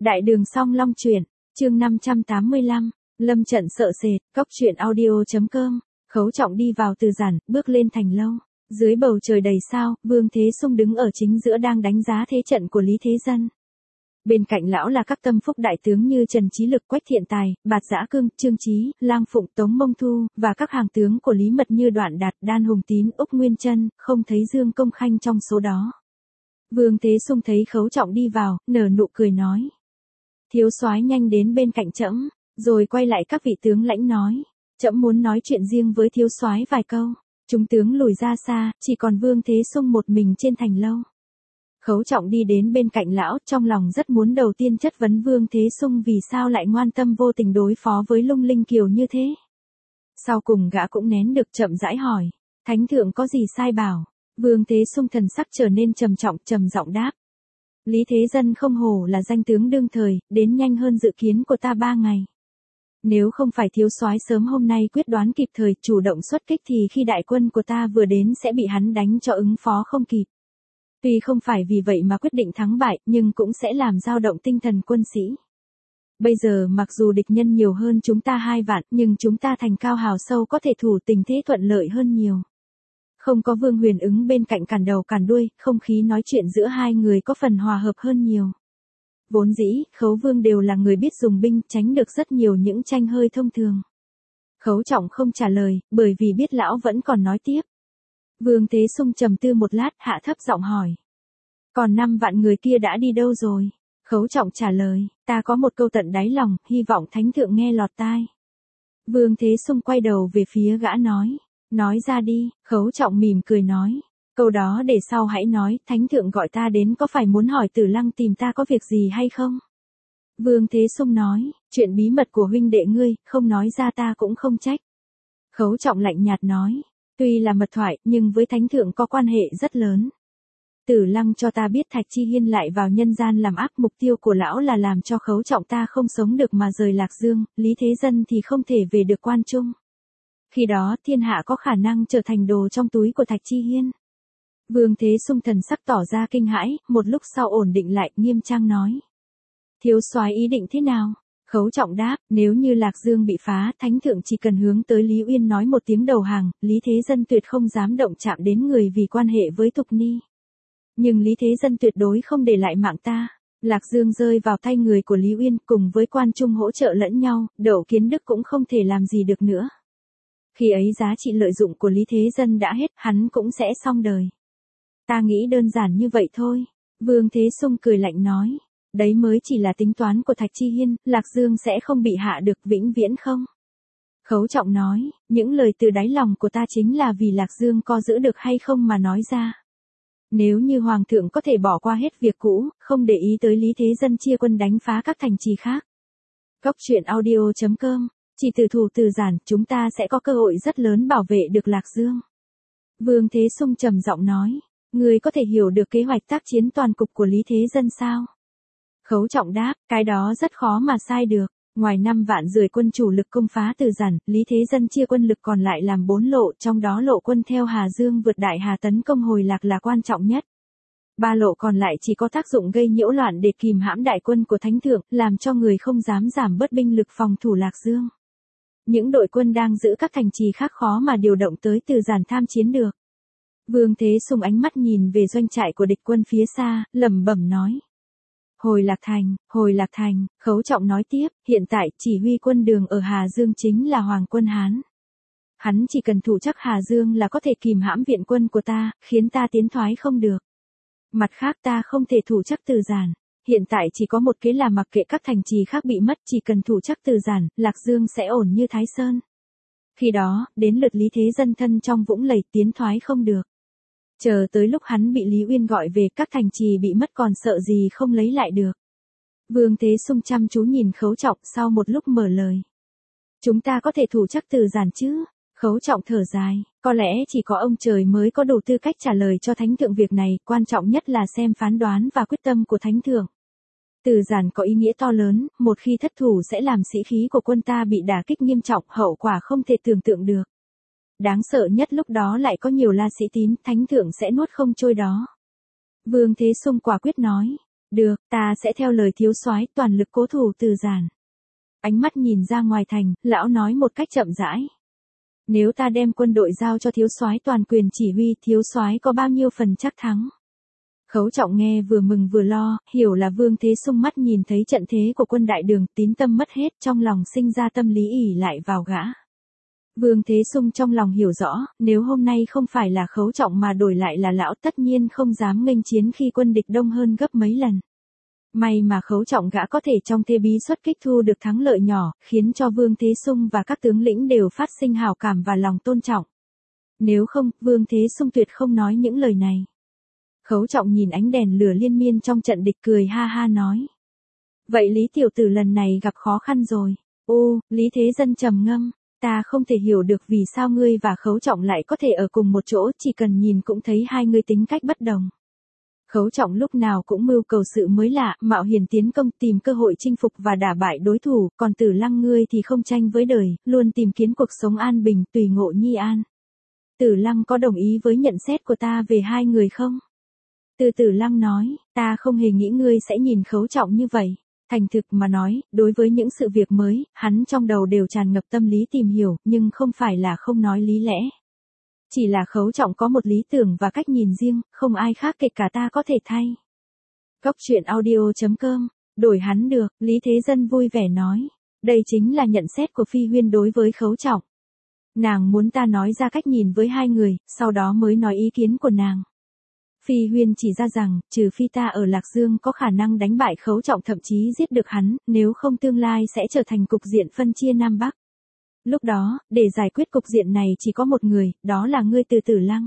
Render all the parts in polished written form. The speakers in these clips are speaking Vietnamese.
Đại đường Song Long truyện, chương 585, lâm trận sợ sệt, cóc truyện audio.com, Khấu Trọng đi vào Từ Giản, bước lên thành lâu. Dưới bầu trời đầy sao, Vương Thế Sung đứng ở chính giữa đang đánh giá thế trận của Lý Thế Dân. Bên cạnh lão là các tâm phúc đại tướng như Trần Chí Lực, Quách Thiện Tài, Bạt Dã Cương, Trương Chí, Lang Phụng, Tống Mông Thu, và các hàng tướng của Lý Mật như Đoạn Đạt, Đan Hùng Tín, Úc Nguyên Trân, không thấy Dương Công Khanh trong số đó. Vương Thế Sung thấy Khấu Trọng đi vào, nở nụ cười nói: Thiếu soái nhanh đến bên cạnh trẫm, rồi quay lại các vị tướng lãnh nói: Trẫm muốn nói chuyện riêng với thiếu soái vài câu. Chúng tướng lùi ra xa, chỉ còn Vương Thế Sung một mình trên thành lâu. Khấu Trọng đi đến bên cạnh lão, trong lòng rất muốn đầu tiên chất vấn Vương Thế Sung vì sao lại ngoan tâm vô tình đối phó với Lung Linh Kiều như thế. Sau cùng gã cũng nén được chậm rãi hỏi: Thánh thượng có gì sai bảo? Vương Thế Sung thần sắc trở nên trầm trọng, trầm giọng đáp: Lý Thế Dân không hổ là danh tướng đương thời, đến nhanh hơn dự kiến của ta 3 ngày. Nếu không phải thiếu soái sớm hôm nay quyết đoán kịp thời, chủ động xuất kích thì khi đại quân của ta vừa đến sẽ bị hắn đánh cho ứng phó không kịp. Tuy không phải vì vậy mà quyết định thắng bại, nhưng cũng sẽ làm dao động tinh thần quân sĩ. Bây giờ mặc dù địch nhân nhiều hơn chúng ta 2 vạn, nhưng chúng ta thành cao hào sâu có thể thủ tình thế thuận lợi hơn nhiều. Không có Vương Huyền Ứng bên cạnh cản đầu cản đuôi, không khí nói chuyện giữa hai người có phần hòa hợp hơn nhiều. Vốn dĩ, Khấu Vương đều là người biết dùng binh, tránh được rất nhiều những tranh hơi thông thường. Khấu Trọng không trả lời, bởi vì biết lão vẫn còn nói tiếp. Vương Thế Sung trầm tư một lát, hạ thấp giọng hỏi: Còn 5 vạn người kia đã đi đâu rồi? Khấu Trọng trả lời: Ta có một câu tận đáy lòng, hy vọng thánh thượng nghe lọt tai. Vương Thế Sung quay đầu về phía gã nói: Nói ra đi. Khấu Trọng mỉm cười nói: Câu đó để sau hãy nói, thánh thượng gọi ta đến có phải muốn hỏi Tử Lăng tìm ta có việc gì hay không? Vương Thế Sung nói: Chuyện bí mật của huynh đệ ngươi, không nói ra ta cũng không trách. Khấu Trọng lạnh nhạt nói: Tuy là mật thoại, nhưng với thánh thượng có quan hệ rất lớn. Tử Lăng cho ta biết Thạch Chi Hiên lại vào nhân gian làm ác, mục tiêu của lão là làm cho Khấu Trọng ta không sống được mà rời Lạc Dương, Lý Thế Dân thì không thể về được Quan Trung. Khi đó thiên hạ có khả năng trở thành đồ trong túi của Thạch Chi Hiên. Vương Thế Sung thần sắc tỏ ra kinh hãi, một lúc sau ổn định lại, nghiêm trang nói: Thiếu soái ý định thế nào? Khấu Trọng đáp: Nếu như Lạc Dương bị phá, thánh thượng chỉ cần hướng tới Lý Uyên nói một tiếng đầu hàng, Lý Thế Dân tuyệt không dám động chạm đến người vì quan hệ với Thục Ni. Nhưng Lý Thế Dân tuyệt đối không để lại mạng ta. Lạc Dương rơi vào tay người của Lý Uyên, cùng với Quan Trung hỗ trợ lẫn nhau, Đậu Kiến Đức cũng không thể làm gì được nữa. Khi ấy giá trị lợi dụng của Lý Thế Dân đã hết, hắn cũng sẽ xong đời. Ta nghĩ đơn giản như vậy thôi. Vương Thế Sung cười lạnh nói: Đấy mới chỉ là tính toán của Thạch Chi Hiên, Lạc Dương sẽ không bị hạ được vĩnh viễn không? Khấu Trọng nói: Những lời từ đáy lòng của ta chính là vì Lạc Dương có giữ được hay không mà nói ra. Nếu như Hoàng thượng có thể bỏ qua hết việc cũ, không để ý tới Lý Thế Dân chia quân đánh phá các thành trì khác. Cóc truyện audio.com, chỉ từ thủ Từ Giản, chúng ta sẽ có cơ hội rất lớn bảo vệ được Lạc Dương. Vương Thế Sung trầm giọng nói: Người có thể hiểu được kế hoạch tác chiến toàn cục của Lý Thế Dân sao? Khấu Trọng đáp: Cái đó rất khó mà sai được. Ngoài 5 vạn rưỡi quân chủ lực công phá Từ Giản, Lý Thế Dân chia quân lực còn lại làm 4 lộ, trong đó lộ quân theo Hà Dương vượt Đại Hà tấn công Hồi Lạc là quan trọng nhất. 3 lộ còn lại chỉ có tác dụng gây nhiễu loạn để kìm hãm đại quân của thánh thượng, làm cho người không dám giảm bớt binh lực phòng thủ Lạc Dương. Những đội quân đang giữ các thành trì khác khó mà điều động tới Từ Giản tham chiến được. Vương Thế Sung ánh mắt nhìn về doanh trại của địch quân phía xa, lẩm bẩm nói: Hồi Lạc Thành. Khấu Trọng nói tiếp: Hiện tại chỉ huy quân đường ở Hà Dương chính là Hoàng quân Hán. Hắn chỉ cần thủ chắc Hà Dương là có thể kìm hãm viện quân của ta, khiến ta tiến thoái không được. Mặt khác ta không thể thủ chắc Từ Giản. Hiện tại chỉ có một kế là mặc kệ các thành trì khác bị mất, chỉ cần thủ chắc Từ Giản, Lạc Dương sẽ ổn như Thái Sơn. Khi đó, đến lượt Lý Thế Dân thân trong vũng lầy, tiến thoái không được. Chờ tới lúc hắn bị Lý Uyên gọi về, các thành trì bị mất còn sợ gì không lấy lại được. Vương Thế Sung chăm chú nhìn Khấu Trọng, sau một lúc mở lời: Chúng ta có thể thủ chắc Từ Giản chứ? Khấu Trọng thở dài: Có lẽ chỉ có ông trời mới có đủ tư cách trả lời cho thánh thượng việc này, quan trọng nhất là xem phán đoán và quyết tâm của thánh thượng. Từ Giản có ý nghĩa to lớn, một khi thất thủ sẽ làm sĩ khí của quân ta bị đả kích nghiêm trọng, hậu quả không thể tưởng tượng được. Đáng sợ nhất lúc đó lại có nhiều La Sĩ Tín, thánh thượng sẽ nuốt không trôi đó. Vương Thế Sung quả quyết nói: Được, ta sẽ theo lời thiếu soái toàn lực cố thủ Từ Giản. Ánh mắt nhìn ra ngoài thành, lão nói một cách chậm rãi. Nếu ta đem quân đội giao cho thiếu soái toàn quyền chỉ huy, thiếu soái có bao nhiêu phần chắc thắng? Khấu Trọng nghe vừa mừng vừa lo, hiểu là Vương Thế Sung mắt nhìn thấy trận thế của quân đại đường, tín tâm mất hết, trong lòng sinh ra tâm lý ỷ lại vào gã. Vương Thế Sung trong lòng hiểu rõ, nếu hôm nay không phải là Khấu Trọng mà đổi lại là lão, tất nhiên không dám nghênh chiến khi quân địch đông hơn gấp mấy lần. May mà Khấu Trọng gã có thể trong thế bí xuất kích thu được thắng lợi nhỏ, khiến cho Vương Thế Sung và các tướng lĩnh đều phát sinh hảo cảm và lòng tôn trọng. Nếu không, Vương Thế Sung tuyệt không nói những lời này. Khấu Trọng nhìn ánh đèn lửa liên miên trong trận địch, cười ha ha nói. Vậy Lý tiểu tử lần này gặp khó khăn rồi. Ô, Lý Thế Dân trầm ngâm, ta không thể hiểu được vì sao ngươi và Khấu Trọng lại có thể ở cùng một chỗ, chỉ cần nhìn cũng thấy hai người tính cách bất đồng. Khấu Trọng lúc nào cũng mưu cầu sự mới lạ, mạo hiểm tiến công, tìm cơ hội chinh phục và đả bại đối thủ, còn Tử Lăng ngươi thì không tranh với đời, luôn tìm kiếm cuộc sống an bình, tùy ngộ nhi an. Tử Lăng có đồng ý với nhận xét của ta về hai người không? Tử Lăng nói, ta không hề nghĩ ngươi sẽ nhìn Khấu Trọng như vậy. Thành thực mà nói, đối với những sự việc mới, hắn trong đầu đều tràn ngập tâm lý tìm hiểu, nhưng không phải là không nói lý lẽ. Chỉ là Khấu Trọng có một lý tưởng và cách nhìn riêng, không ai khác kể cả ta có thể thay. Góc truyện audio.com, đổi hắn được, Lý Thế Dân vui vẻ nói. Đây chính là nhận xét của Phi Huyên đối với Khấu Trọng. Nàng muốn ta nói ra cách nhìn với hai người, sau đó mới nói ý kiến của nàng. Phi Huyên chỉ ra rằng, trừ phi ta ở Lạc Dương có khả năng đánh bại Khấu Trọng, thậm chí giết được hắn, nếu không tương lai sẽ trở thành cục diện phân chia Nam Bắc. Lúc đó, để giải quyết cục diện này chỉ có một người, đó là ngươi Tử Lăng.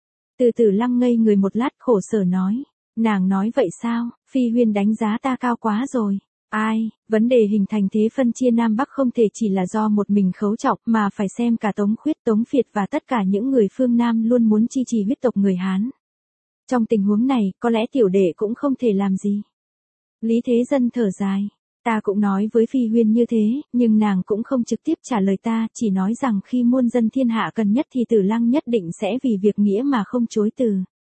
Tử Lăng ngây người một lát, khổ sở nói. Nàng nói vậy sao? Phi Huyên đánh giá ta cao quá rồi. Ai, vấn đề hình thành thế phân chia Nam Bắc không thể chỉ là do một mình Khấu Trọng, mà phải xem cả Tống Khuyết, Tống Phiệt và tất cả những người phương Nam luôn muốn chi trì huyết tộc người Hán. Trong tình huống này, có lẽ tiểu đệ cũng không thể làm gì. Lý Thế Dân thở dài. Ta cũng nói với Phi Huyên như thế, nhưng nàng cũng không trực tiếp trả lời ta, chỉ nói rằng khi muôn dân thiên hạ cần nhất thì Tử Lăng nhất định sẽ vì việc nghĩa mà không chối từ.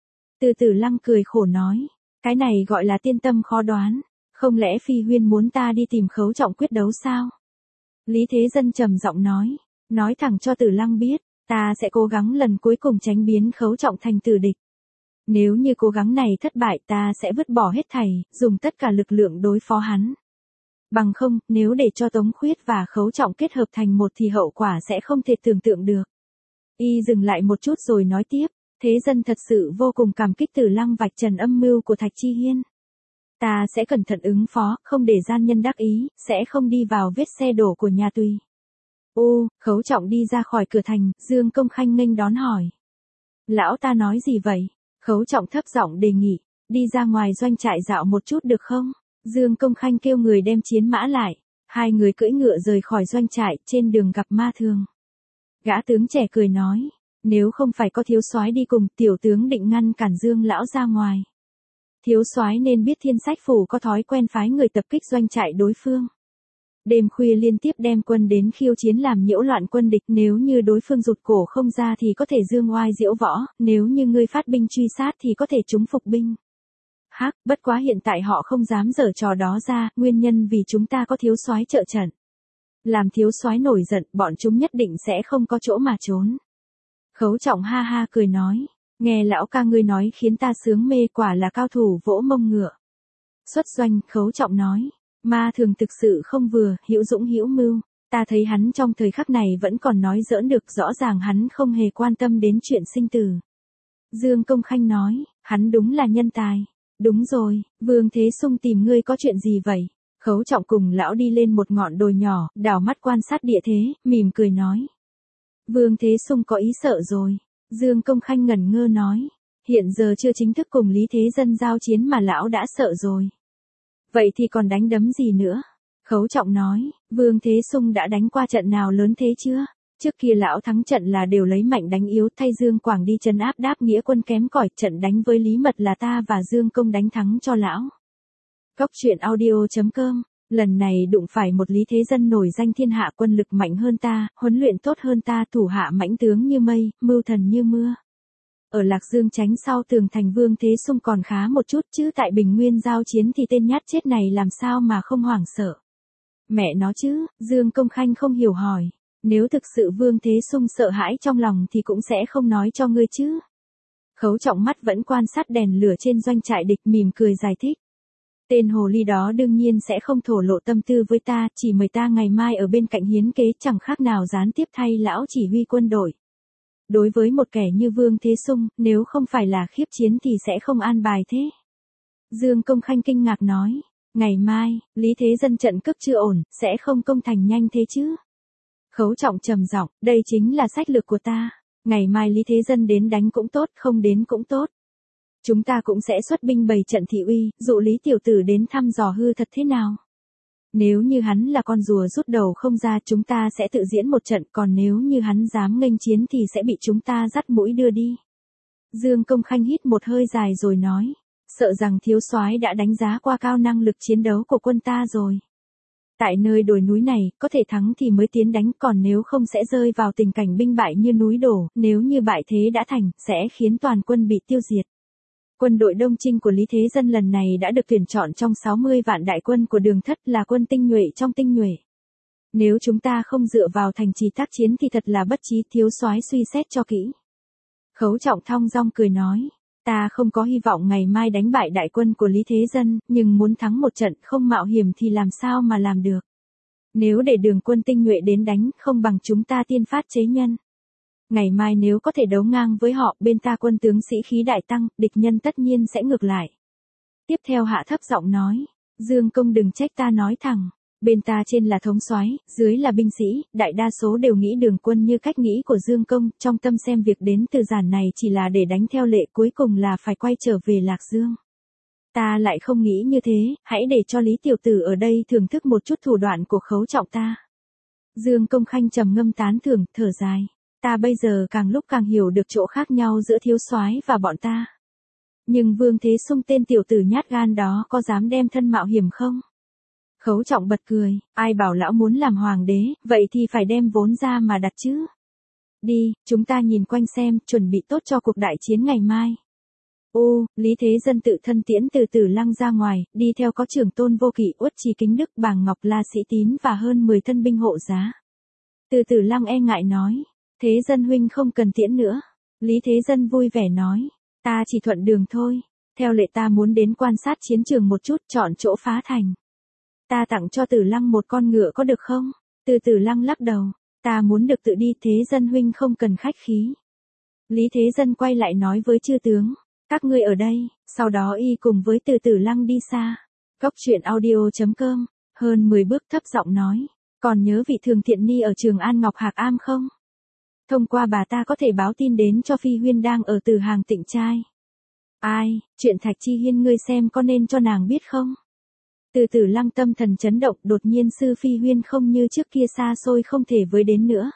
Tử Lăng cười khổ nói, cái này gọi là tiên tâm khó đoán, không lẽ Phi Huyên muốn ta đi tìm Khấu Trọng quyết đấu sao? Lý Thế Dân trầm giọng nói thẳng cho Tử Lăng biết, ta sẽ cố gắng lần cuối cùng tránh biến Khấu Trọng thành tử địch. Nếu như cố gắng này thất bại, ta sẽ vứt bỏ hết thảy, dùng tất cả lực lượng đối phó hắn. Bằng không, nếu để cho Tống Khuyết và Khấu Trọng kết hợp thành một thì hậu quả sẽ không thể tưởng tượng được. Y dừng lại một chút rồi nói tiếp, Thế Dân thật sự vô cùng cảm kích Tử Lăng vạch trần âm mưu của Thạch Chi Hiên. Ta sẽ cẩn thận ứng phó, không để gian nhân đắc ý, sẽ không đi vào vết xe đổ của nhà Tùy. Ô, Khấu Trọng đi ra khỏi cửa thành, Dương Công Khanh nghênh đón hỏi. Lão ta nói gì vậy? Khấu Trọng thấp giọng đề nghị, đi ra ngoài doanh trại dạo một chút được không? Dương Công Khanh kêu người đem chiến mã lại, hai người cưỡi ngựa rời khỏi doanh trại, trên đường gặp Ma Thường. Gã tướng trẻ cười nói, nếu không phải có thiếu soái đi cùng, tiểu tướng định ngăn cản Dương lão ra ngoài. Thiếu soái nên biết Thiên Sách phủ có thói quen phái người tập kích doanh trại đối phương. Đêm khuya liên tiếp đem quân đến khiêu chiến làm nhiễu loạn quân địch, nếu như đối phương rụt cổ không ra thì có thể dương oai diễu võ, nếu như ngươi phát binh truy sát thì có thể trúng phục binh. Bất quá hiện tại họ không dám giở trò đó ra, nguyên nhân vì chúng ta có thiếu soái trợ trận. Làm thiếu soái nổi giận, bọn chúng nhất định sẽ không có chỗ mà trốn. Khấu Trọng ha ha cười nói, nghe lão ca ngươi nói khiến ta sướng mê, quả là cao thủ vỗ mông ngựa. Xuất doanh, Khấu Trọng nói, Ma Thường thực sự không vừa, hữu dũng hữu mưu, ta thấy hắn trong thời khắc này vẫn còn nói giỡn được, rõ ràng hắn không hề quan tâm đến chuyện sinh tử. Dương Công Khanh nói, hắn đúng là nhân tài. Đúng rồi, Vương Thế Sung tìm ngươi có chuyện gì vậy? Khấu Trọng cùng lão đi lên một ngọn đồi nhỏ, đảo mắt quan sát địa thế, mỉm cười nói. Vương Thế Sung có ý sợ rồi. Dương Công Khanh ngẩn ngơ nói, hiện giờ chưa chính thức cùng Lý Thế Dân giao chiến mà lão đã sợ rồi. Vậy thì còn đánh đấm gì nữa? Khấu Trọng nói, Vương Thế Sung đã đánh qua trận nào lớn thế chưa? Trước kia lão thắng trận là đều lấy mạnh đánh yếu, thay Dương Quảng đi trấn áp đáp nghĩa quân kém cỏi, trận đánh với Lý Mật là ta và Dương Công đánh thắng cho lão. Góc truyện audio.com, lần này đụng phải một Lý Thế Dân nổi danh thiên hạ, quân lực mạnh hơn ta, huấn luyện tốt hơn ta, thủ hạ mãnh tướng như mây, mưu thần như mưa. Ở Lạc Dương tránh sau tường thành Vương Thế Sung còn khá một chút chứ tại Bình Nguyên giao chiến thì tên nhát chết này làm sao mà không hoảng sợ. Mẹ nó chứ, Dương Công Khanh không hiểu hỏi. Nếu thực sự Vương Thế Sung sợ hãi trong lòng thì cũng sẽ không nói cho ngươi chứ. Khấu Trọng mắt vẫn quan sát đèn lửa trên doanh trại địch mỉm cười giải thích. Tên hồ ly đó đương nhiên sẽ không thổ lộ tâm tư với ta, chỉ mời ta ngày mai ở bên cạnh hiến kế chẳng khác nào gián tiếp thay lão chỉ huy quân đội. Đối với một kẻ như Vương Thế Sung, nếu không phải là khiếp chiến thì sẽ không an bài thế. Dương Công Khanh kinh ngạc nói, ngày mai, Lý Thế Dân trận cướp chưa ổn, sẽ không công thành nhanh thế chứ. Khấu Trọng trầm giọng, đây chính là sách lược của ta. Ngày mai Lý Thế Dân đến đánh cũng tốt, không đến cũng tốt. Chúng ta cũng sẽ xuất binh bày trận thị uy, dụ Lý Tiểu Tử đến thăm dò hư thật thế nào. Nếu như hắn là con rùa rút đầu không ra chúng ta sẽ tự diễn một trận, còn nếu như hắn dám nghênh chiến thì sẽ bị chúng ta dắt mũi đưa đi. Dương Công Khanh hít một hơi dài rồi nói, sợ rằng thiếu soái đã đánh giá qua cao năng lực chiến đấu của quân ta rồi. Tại nơi đồi núi này, có thể thắng thì mới tiến đánh, còn nếu không sẽ rơi vào tình cảnh binh bại như núi đổ, nếu như bại thế đã thành, sẽ khiến toàn quân bị tiêu diệt. Quân đội Đông Trinh của Lý Thế Dân lần này đã được tuyển chọn trong 60 vạn đại quân của Đường Thất, là quân tinh nhuệ trong tinh nhuệ. Nếu chúng ta không dựa vào thành trì tác chiến thì thật là bất trí, thiếu soái suy xét cho kỹ. Khấu Trọng thong dong cười nói, ta không có hy vọng ngày mai đánh bại đại quân của Lý Thế Dân, nhưng muốn thắng một trận không mạo hiểm thì làm sao mà làm được. Nếu để Đường quân tinh nhuệ đến đánh, không bằng chúng ta tiên phát chế nhân. Ngày mai nếu có thể đấu ngang với họ, bên ta quân tướng sĩ khí đại tăng, địch nhân tất nhiên sẽ ngược lại. Tiếp theo hạ thấp giọng nói, Dương Công đừng trách ta nói thẳng, bên ta trên là thống soái, dưới là binh sĩ, đại đa số đều nghĩ Đường quân như cách nghĩ của Dương Công, trong tâm xem việc đến Từ Giản này chỉ là để đánh theo lệ, cuối cùng là phải quay trở về Lạc Dương. Ta lại không nghĩ như thế, hãy để cho Lý Tiểu Tử ở đây thưởng thức một chút thủ đoạn của Khấu Trọng ta. Dương Công Khanh trầm ngâm tán thưởng, thở dài. Ta bây giờ càng lúc càng hiểu được chỗ khác nhau giữa thiếu soái và bọn ta. Nhưng Vương Thế Sung tên tiểu tử nhát gan đó có dám đem thân mạo hiểm không? Khấu Trọng bật cười, ai bảo lão muốn làm hoàng đế, vậy thì phải đem vốn ra mà đặt chứ. Đi, chúng ta nhìn quanh xem, chuẩn bị tốt cho cuộc đại chiến ngày mai. Lý Thế Dân tự thân tiễn Từ Tử Lăng ra ngoài, đi theo có Trưởng Tôn Vô Kỵ, Uất Trí Kính Đức, Bàng Ngọc La Sĩ Tín và hơn 10 thân binh hộ giá. Từ Tử Lăng e ngại nói, Thế Dân huynh không cần tiễn nữa. Lý Thế Dân vui vẻ nói, ta chỉ thuận đường thôi. Theo lệ ta muốn đến quan sát chiến trường một chút, chọn chỗ phá thành. Ta tặng cho Tử Lăng một con ngựa có được không? Từ Tử Lăng lắc đầu, ta muốn được tự đi, Thế Dân huynh không cần khách khí. Lý Thế Dân quay lại nói với chư tướng, các ngươi ở đây, sau đó y cùng với Từ Tử Lăng đi xa. Cốc truyện audio.com, hơn 10 bước thấp giọng nói, còn nhớ vị thường thiện ni ở Trường An Ngọc Hạc Am không? Thông qua bà ta có thể báo tin đến cho Phi Huyên đang ở Từ Hàng Tịnh Trai. Ai, chuyện Thạch Chi Hiên ngươi xem có nên cho nàng biết không? Từ Tử Lăng tâm thần chấn động, đột nhiên sư Phi Huyên không như trước kia xa xôi không thể với đến nữa.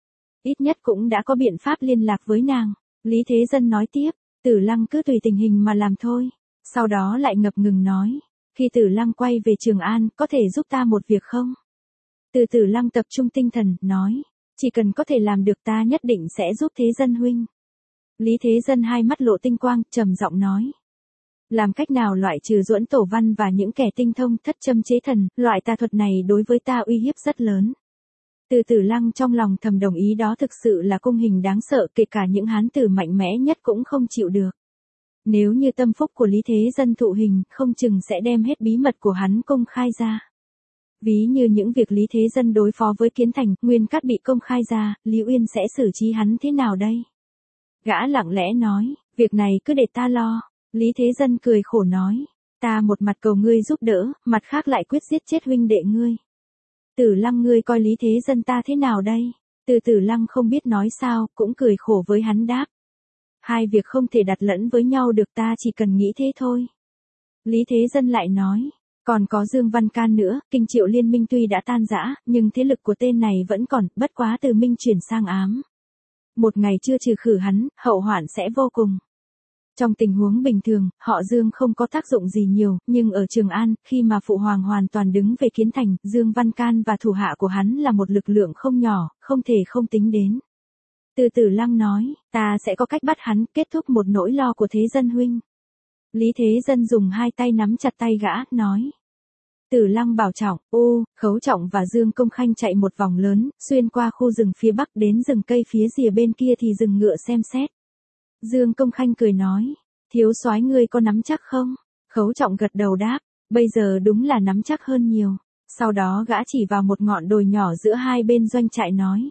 Ít nhất cũng đã có biện pháp liên lạc với nàng. Lý Thế Dân nói tiếp, Tử Lăng cứ tùy tình hình mà làm thôi. Sau đó lại ngập ngừng nói, khi Tử Lăng quay về Trường An, có thể giúp ta một việc không? Từ Tử Lăng tập trung tinh thần, nói, chỉ cần có thể làm được ta nhất định sẽ giúp Thế Dân huynh. Lý Thế Dân hai mắt lộ tinh quang, trầm giọng nói. Làm cách nào loại trừ Duẫn Tổ Văn và những kẻ tinh thông thất châm chế thần, loại tà thuật này đối với ta uy hiếp rất lớn. Từ Tử Lăng trong lòng thầm đồng ý, đó thực sự là cung hình đáng sợ, kể cả những hán tử mạnh mẽ nhất cũng không chịu được. Nếu như tâm phúc của Lý Thế Dân thụ hình, không chừng sẽ đem hết bí mật của hắn công khai ra. Ví như những việc Lý Thế Dân đối phó với Kiến Thành, Nguyên Cát bị công khai ra, Lý Uyên sẽ xử trí hắn thế nào đây? Gã lặng lẽ nói, việc này cứ để ta lo. Lý Thế Dân cười khổ nói, ta một mặt cầu ngươi giúp đỡ, mặt khác lại quyết giết chết huynh đệ ngươi. Tử Lăng ngươi coi Lý Thế Dân ta thế nào đây? Từ Tử Lăng không biết nói sao, cũng cười khổ với hắn đáp. Hai việc không thể đặt lẫn với nhau được, ta chỉ cần nghĩ thế thôi. Lý Thế Dân lại nói, còn có Dương Văn Can nữa, Kinh Triệu liên minh tuy đã tan rã, nhưng thế lực của tên này vẫn còn, bất quá từ minh chuyển sang ám. Một ngày chưa trừ khử hắn, hậu hoạn sẽ vô cùng. Trong tình huống bình thường, họ Dương không có tác dụng gì nhiều, nhưng ở Trường An, khi mà Phụ Hoàng hoàn toàn đứng về Kiến Thành, Dương Văn Can và thủ hạ của hắn là một lực lượng không nhỏ, không thể không tính đến. Từ Tử Lăng nói, ta sẽ có cách bắt hắn, kết thúc một nỗi lo của Thế Dân huynh. Lý Thế Dân dùng hai tay nắm chặt tay gã, nói. Tử Lăng bảo Trọng, Khấu Trọng và Dương Công Khanh chạy một vòng lớn, xuyên qua khu rừng phía bắc đến rừng cây phía rìa bên kia thì dừng ngựa xem xét. Dương Công Khanh cười nói, thiếu soái ngươi có nắm chắc không? Khấu Trọng gật đầu đáp, bây giờ đúng là nắm chắc hơn nhiều. Sau đó gã chỉ vào một ngọn đồi nhỏ giữa hai bên doanh trại nói.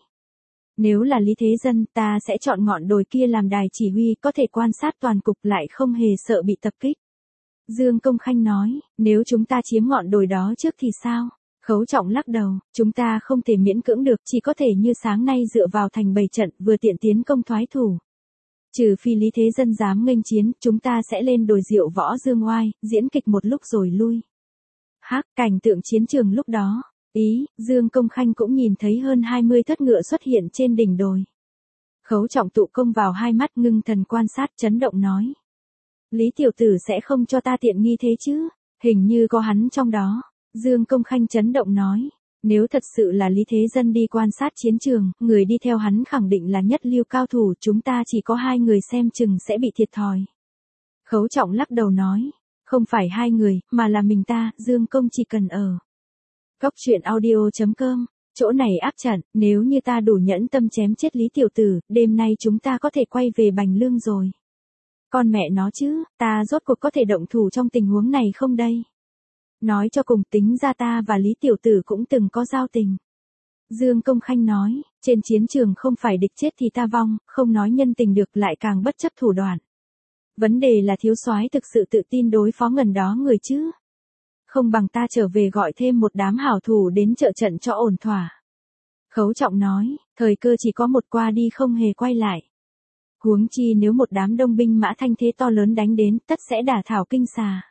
Nếu là Lý Thế Dân, ta sẽ chọn ngọn đồi kia làm đài chỉ huy, có thể quan sát toàn cục lại không hề sợ bị tập kích. Dương Công Khanh nói, nếu chúng ta chiếm ngọn đồi đó trước thì sao? Khấu Trọng lắc đầu, chúng ta không thể miễn cưỡng được, chỉ có thể như sáng nay dựa vào thành bày trận, vừa tiện tiến công thoái thủ. Trừ phi Lý Thế Dân dám nghênh chiến, chúng ta sẽ lên đồi Diệu Võ Dương Oai, diễn kịch một lúc rồi lui. Cảnh tượng chiến trường lúc đó. Dương Công Khanh cũng nhìn thấy hơn 20 thất ngựa xuất hiện trên đỉnh đồi. Khấu Trọng tụ công vào hai mắt, ngưng thần quan sát, chấn động nói. Lý tiểu tử sẽ không cho ta tiện nghi thế chứ, hình như có hắn trong đó. Dương Công Khanh chấn động nói. Nếu thật sự là Lý Thế Dân đi quan sát chiến trường, người đi theo hắn khẳng định là nhất lưu cao thủ, chúng ta chỉ có 2 người xem chừng sẽ bị thiệt thòi. Khấu Trọng lắc đầu nói. Không phải 2 người, mà là mình ta, Dương Công chỉ cần ở. Góc truyện audio.com, chỗ này áp trận, nếu như ta đủ nhẫn tâm chém chết Lý tiểu tử, đêm nay chúng ta có thể quay về Bành Lương rồi. Con mẹ nó chứ, ta rốt cuộc có thể động thủ trong tình huống này không đây? Nói cho cùng, tính ra ta và Lý tiểu tử cũng từng có giao tình. Dương Công Khanh nói, trên chiến trường không phải địch chết thì ta vong, không nói nhân tình được lại càng bất chấp thủ đoạn. Vấn đề là thiếu soái thực sự tự tin đối phó ngần đó người chứ. Không bằng ta trở về gọi thêm một đám hảo thủ đến trợ trận cho ổn thỏa. Khấu Trọng nói, thời cơ chỉ có một, qua đi không hề quay lại. Huống chi nếu một đám đông binh mã thanh thế to lớn đánh đến, tất sẽ đả thảo kinh xà.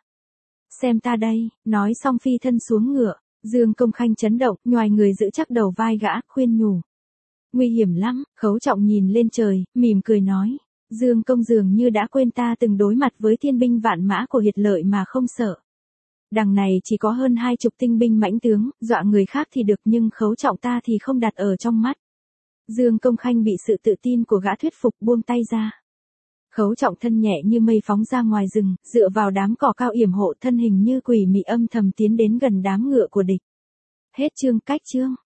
Xem ta đây, nói xong phi thân xuống ngựa. Dương Công Khanh chấn động, nhoài người giữ chắc đầu vai gã, khuyên nhủ. Nguy hiểm lắm. Khấu Trọng nhìn lên trời, mỉm cười nói. Dương Công dường như đã quên ta từng đối mặt với thiên binh vạn mã của Hiệt Lợi mà không sợ. Đằng này chỉ có hơn 20 tinh binh mãnh tướng, dọa người khác thì được nhưng Khấu Trọng ta thì không đặt ở trong mắt. Dương Công Khanh bị sự tự tin của gã thuyết phục, buông tay ra. Khấu Trọng thân nhẹ như mây phóng ra ngoài rừng, dựa vào đám cỏ cao yểm hộ, thân hình như quỷ mị âm thầm tiến đến gần đám ngựa của địch. Hết chương. Cách chương.